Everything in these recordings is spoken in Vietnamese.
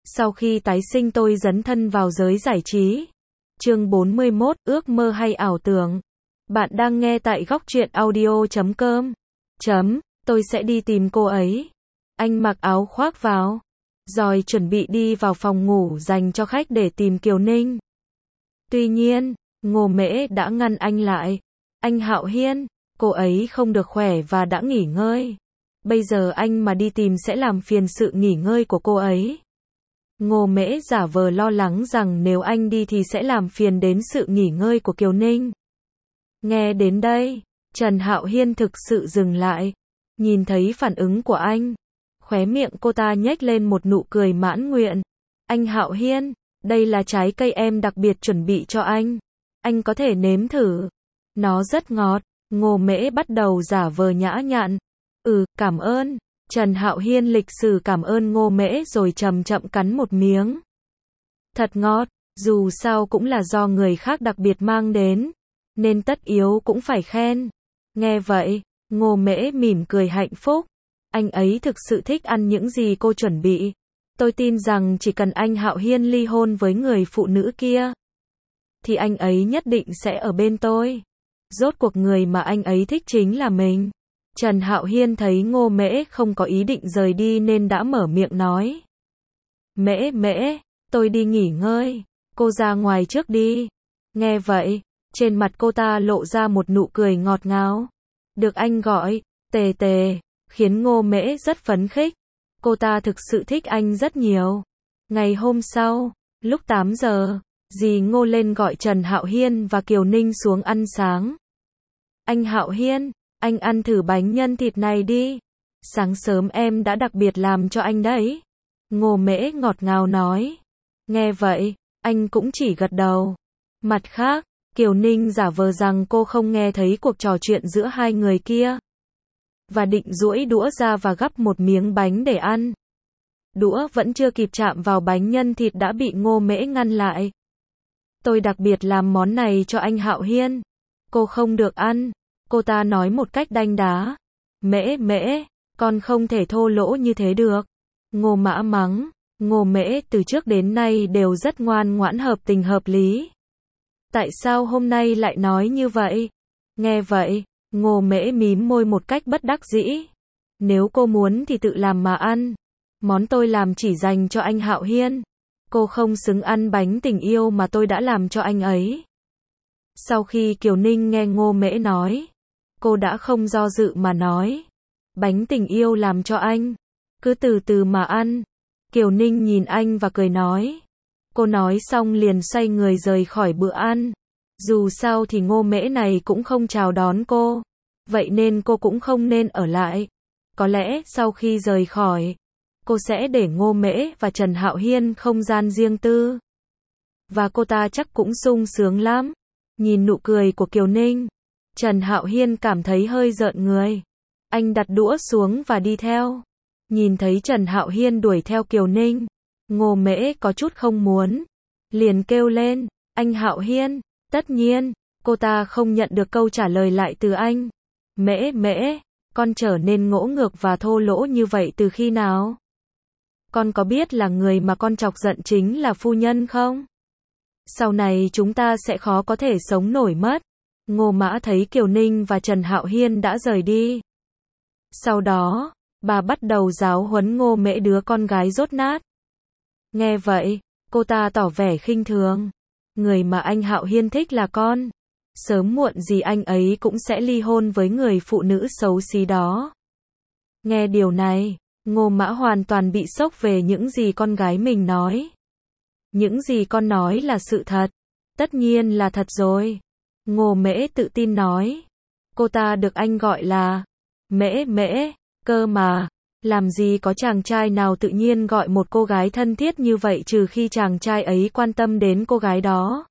Sau khi tái sinh tôi dấn thân vào giới giải trí. Chương 41, ước mơ hay ảo tưởng. Bạn đang nghe tại góc truyện audio.com. Tôi sẽ đi tìm cô ấy. Anh mặc áo khoác vào, rồi chuẩn bị đi vào phòng ngủ dành cho khách để tìm Kiều Ninh. Tuy nhiên, Ngô Mễ đã ngăn anh lại. Anh Hạo Hiên, cô ấy không được khỏe và đã nghỉ ngơi. Bây giờ anh mà đi tìm sẽ làm phiền sự nghỉ ngơi của cô ấy. Ngô Mễ giả vờ lo lắng rằng nếu anh đi thì sẽ làm phiền đến sự nghỉ ngơi của Kiều Ninh. Nghe đến đây, Trần Hạo Hiên thực sự dừng lại. Nhìn thấy phản ứng của anh, khóe miệng cô ta nhếch lên một nụ cười mãn nguyện. Anh Hạo Hiên, đây là trái cây em đặc biệt chuẩn bị cho anh. Anh có thể nếm thử. Nó rất ngọt. Ngô Mễ bắt đầu giả vờ nhã nhặn. Cảm ơn. Trần Hạo Hiên lịch sự cảm ơn Ngô Mễ rồi chậm chậm cắn một miếng. Thật ngọt, dù sao cũng là do người khác đặc biệt mang đến, nên tất yếu cũng phải khen. Nghe vậy, Ngô Mễ mỉm cười hạnh phúc. Anh ấy thực sự thích ăn những gì cô chuẩn bị. Tôi tin rằng chỉ cần anh Hạo Hiên ly hôn với người phụ nữ kia, thì anh ấy nhất định sẽ ở bên tôi. Rốt cuộc người mà anh ấy thích chính là mình. Trần Hạo Hiên thấy Ngô Mễ không có ý định rời đi nên đã mở miệng nói. Mễ, tôi đi nghỉ ngơi. Cô ra ngoài trước đi. Nghe vậy, trên mặt cô ta lộ ra một nụ cười ngọt ngào. Được anh gọi, tề, khiến Ngô Mễ rất phấn khích. Cô ta thực sự thích anh rất nhiều. Ngày hôm sau, lúc 8 giờ, dì Ngô lên gọi Trần Hạo Hiên và Kiều Ninh xuống ăn sáng. Anh Hạo Hiên, anh ăn thử bánh nhân thịt này đi. Sáng sớm em đã đặc biệt làm cho anh đấy. Ngô Mễ ngọt ngào nói. Nghe vậy, anh cũng chỉ gật đầu. Mặt khác, Kiều Ninh giả vờ rằng cô không nghe thấy cuộc trò chuyện giữa hai người kia, và định duỗi đũa ra và gắp một miếng bánh để ăn. Đũa vẫn chưa kịp chạm vào bánh nhân thịt đã bị Ngô Mễ ngăn lại. Tôi đặc biệt làm món này cho anh Hạo Hiên. Cô không được ăn. Cô ta nói một cách đanh đá. Mễ, con không thể thô lỗ như thế được. Ngô Mã mắng. Ngô Mễ từ trước đến nay đều rất ngoan ngoãn hợp tình hợp lý. Tại sao hôm nay lại nói như vậy? Nghe vậy, Ngô Mễ mím môi một cách bất đắc dĩ. Nếu cô muốn thì tự làm mà ăn. Món tôi làm chỉ dành cho anh Hạo Hiên. Cô không xứng ăn bánh tình yêu mà tôi đã làm cho anh ấy. Sau khi Kiều Ninh nghe Ngô Mễ nói, cô đã không do dự mà nói. Bánh tình yêu làm cho anh. Cứ từ từ mà ăn. Kiều Ninh nhìn anh và cười nói. Cô nói xong liền xoay người rời khỏi bữa ăn. Dù sao thì Ngô Mễ này cũng không chào đón cô. Vậy nên cô cũng không nên ở lại. Có lẽ sau khi rời khỏi, cô sẽ để Ngô Mễ và Trần Hạo Hiên không gian riêng tư. Và cô ta chắc cũng sung sướng lắm. Nhìn nụ cười của Kiều Ninh, Trần Hạo Hiên cảm thấy hơi rợn người. Anh đặt đũa xuống và đi theo. Nhìn thấy Trần Hạo Hiên đuổi theo Kiều Ninh, Ngô Mễ có chút không muốn. Liền kêu lên, anh Hạo Hiên. Tất nhiên, cô ta không nhận được câu trả lời lại từ anh. Mễ, con trở nên ngỗ ngược và thô lỗ như vậy từ khi nào? Con có biết là người mà con chọc giận chính là phu nhân không? Sau này chúng ta sẽ khó có thể sống nổi mất. Ngô Mã thấy Kiều Ninh và Trần Hạo Hiên đã rời đi. Sau đó, bà bắt đầu giáo huấn Ngô Mễ đứa con gái dốt nát. Nghe vậy, cô ta tỏ vẻ khinh thường. Người mà anh Hạo Hiên thích là con. Sớm muộn gì anh ấy cũng sẽ ly hôn với người phụ nữ xấu xí đó. Nghe điều này, Ngô Mã hoàn toàn bị sốc về những gì con gái mình nói. Những gì con nói là sự thật. Tất nhiên là thật rồi. Ngô Mễ tự tin nói. Cô ta được anh gọi là Mễ, cơ mà. Làm gì có chàng trai nào tự nhiên gọi một cô gái thân thiết như vậy trừ khi chàng trai ấy quan tâm đến cô gái đó.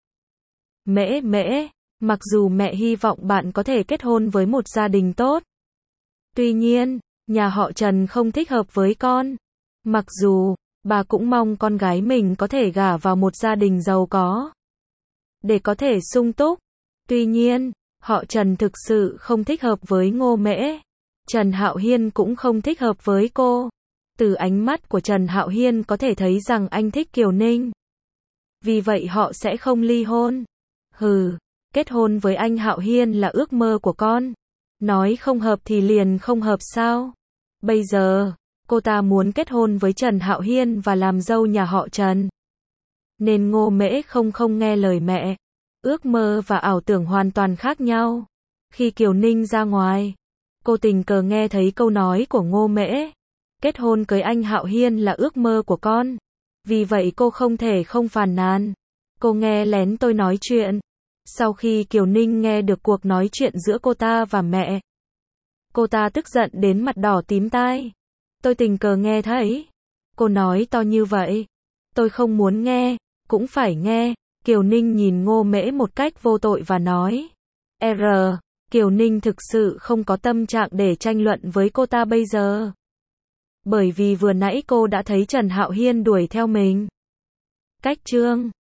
Mễ, mặc dù mẹ hy vọng bạn có thể kết hôn với một gia đình tốt. Tuy nhiên, nhà họ Trần không thích hợp với con. Mặc dù, bà cũng mong con gái mình có thể gả vào một gia đình giàu có, để có thể sung túc. Tuy nhiên, họ Trần thực sự không thích hợp với Ngô Mễ. Trần Hạo Hiên cũng không thích hợp với cô. Từ ánh mắt của Trần Hạo Hiên có thể thấy rằng anh thích Kiều Ninh. Vì vậy họ sẽ không ly hôn. Hừ, kết hôn với anh Hạo Hiên là ước mơ của con. Nói không hợp thì liền không hợp sao? Bây giờ, cô ta muốn kết hôn với Trần Hạo Hiên và làm dâu nhà họ Trần. Nên Ngô Mễ không nghe lời mẹ. Ước mơ và ảo tưởng hoàn toàn khác nhau. Khi Kiều Ninh ra ngoài, cô tình cờ nghe thấy câu nói của Ngô Mễ. Kết hôn cưới anh Hạo Hiên là ước mơ của con. Vì vậy cô không thể không phàn nàn. Cô nghe lén tôi nói chuyện. Sau khi Kiều Ninh nghe được cuộc nói chuyện giữa cô ta và mẹ, cô ta tức giận đến mặt đỏ tím tai. Tôi tình cờ nghe thấy. Cô nói to như vậy. Tôi không muốn nghe, cũng phải nghe. Kiều Ninh nhìn Ngô Mễ một cách vô tội và nói. Kiều Ninh thực sự không có tâm trạng để tranh luận với cô ta bây giờ. Bởi vì vừa nãy cô đã thấy Trần Hạo Hiên đuổi theo mình. Cách chương